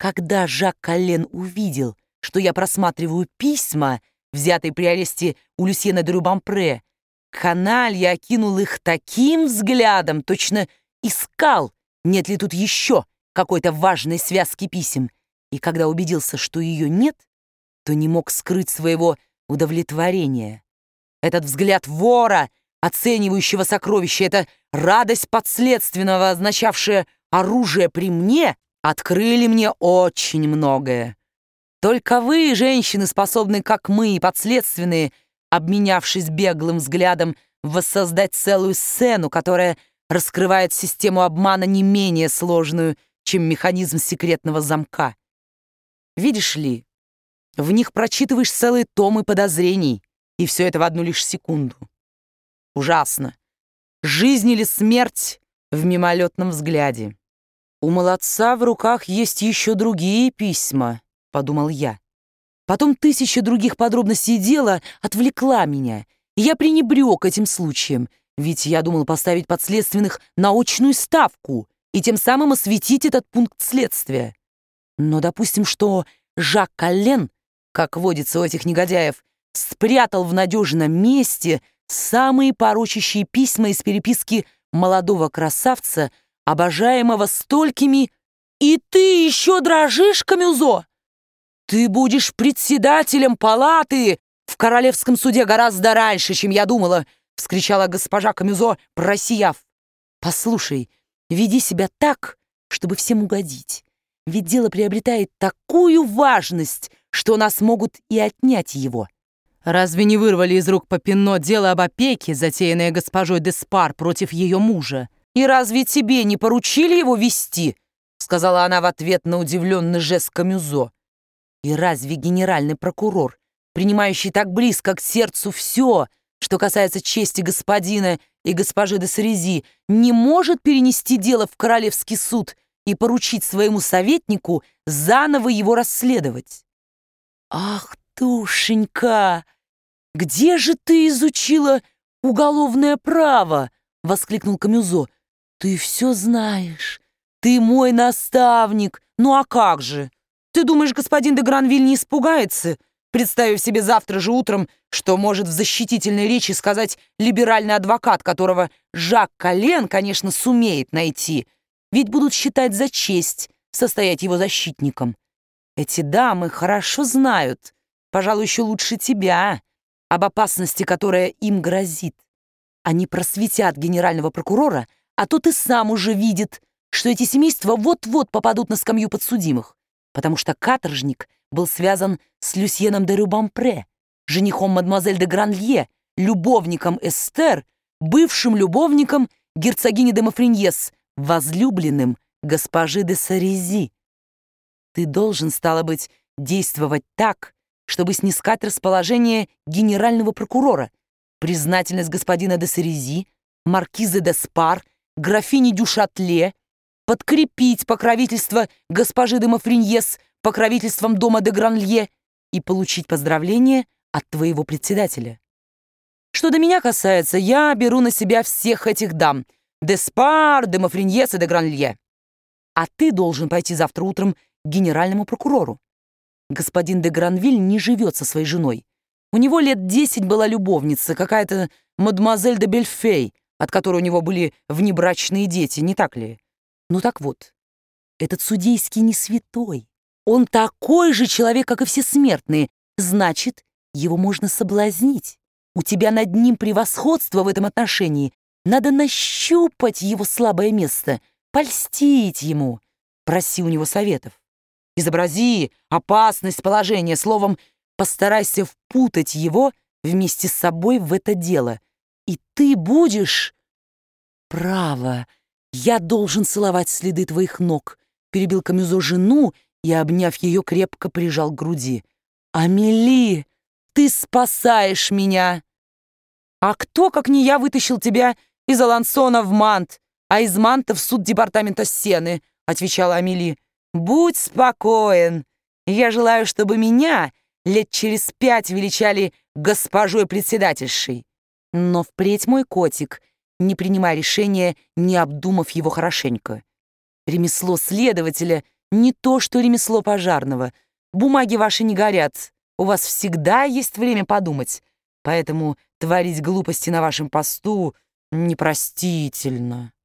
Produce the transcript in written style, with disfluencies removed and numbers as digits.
Когда Жак Коллен увидел, что я просматриваю письма, взятые при аресте у Люсьена де Рубампре, каналья окинул их таким взглядом, точно искал, нет ли тут еще какой-то важной связки писем. И когда убедился, что ее нет, то не мог скрыть своего удовлетворения. Этот взгляд вора, оценивающего сокровища, эта радость подследственного, означавшая оружие при мне, открыли мне очень многое. Только вы, женщины, способны, как мы, подследственные, обменявшись беглым взглядом, воссоздать целую сцену, которая раскрывает систему обмана не менее сложную, чем механизм секретного замка. Видишь ли, в них прочитываешь целые томы подозрений, и все это в одну лишь секунду. Ужасно. Жизнь или смерть в мимолетном взгляде. У молодца в руках есть еще другие письма, подумал я. Потом тысяча других подробностей дела отвлекла меня, и я пренебрег этим случаем, ведь я думал поставить подследственных на очную ставку и тем самым осветить этот пункт следствия. Но допустим, что Жак Коллен, как водится у этих негодяев, спрятал в надежном месте самые порочащие письма из переписки молодого красавца, обожаемого столькими. И ты еще дрожишь, Камюзо? Ты будешь председателем палаты в королевском суде гораздо раньше, чем я думала, вскричала госпожа Камюзо, просияв. Послушай, веди себя так, чтобы всем угодить. Ведь дело приобретает такую важность, что нас могут и отнять его. Разве не вырвали из рук Попинно дело об опеке, затеянное госпожой де Спар против ее мужа? И разве тебе не поручили его вести? Сказала она в ответ на удивленный жест Камюзо. И разве генеральный прокурор, принимающий так близко к сердцу все, что касается чести господина и госпожи де Сарези, не может перенести дело в королевский суд и поручить своему советнику заново его расследовать? Ах, душенька, где же ты изучила уголовное право? Воскликнул Камюзо. Ты все знаешь, ты мой наставник. Ну а как же? Ты думаешь, господин де Гранвиль не испугается, представив себе завтра же утром, что может в защитительной речи сказать либеральный адвокат, которого Жак Коллен, конечно, сумеет найти, ведь будут считать за честь состоять его защитником. Эти дамы хорошо знают, пожалуй, еще лучше тебя, об опасности, которая им грозит. Они просветят генерального прокурора, а тот и сам уже видит, что эти семейства вот-вот попадут на скамью подсудимых, потому что каторжник был связан с Люсьеном де Рубампре, женихом мадемуазель де Гранлье, любовником Эстер, бывшим любовником герцогини де Мафриньес, возлюбленным госпожи де Сарези. Ты должен, стало быть, действовать так, чтобы снискать расположение генерального прокурора, признательность господина де Сарези, маркизы де Спар, графини дю Шатле, подкрепить покровительство госпожи де Мафриньес покровительством дома де Гранлье и получить поздравление от твоего председателя. Что до меня касается, я беру на себя всех этих дам, де Спар, де Мафриньес и де Гранлье. А ты должен пойти завтра утром к генеральному прокурору. Господин де Гранвиль не живет со своей женой. У него лет 10 была любовница, какая-то мадемуазель де Бельфей, от которой у него были внебрачные дети, не так ли? Ну так вот, этот судейский не святой. Он такой же человек, как и все смертные. Значит, его можно соблазнить. У тебя над ним превосходство в этом отношении. Надо нащупать его слабое место, польстить ему. Проси у него советов. Изобрази опасность положения, словом, постарайся впутать его вместе с собой в это дело. И ты будешь... Право, я должен целовать следы твоих ног, перебил Камюзо жену и, обняв ее, крепко прижал к груди. Амели, ты спасаешь меня. А кто, как не я, вытащил тебя из Алансона в Мант, а из Манта в суд департамента Сены, отвечала Амели. Будь спокоен. Я желаю, чтобы меня лет через 5 величали госпожой председательшей. Но впредь, мой котик, не принимай решения, не обдумав его хорошенько. Ремесло следователя Не то что ремесло пожарного. Бумаги ваши не горят. У вас всегда есть время подумать. Поэтому творить глупости на вашем посту непростительно».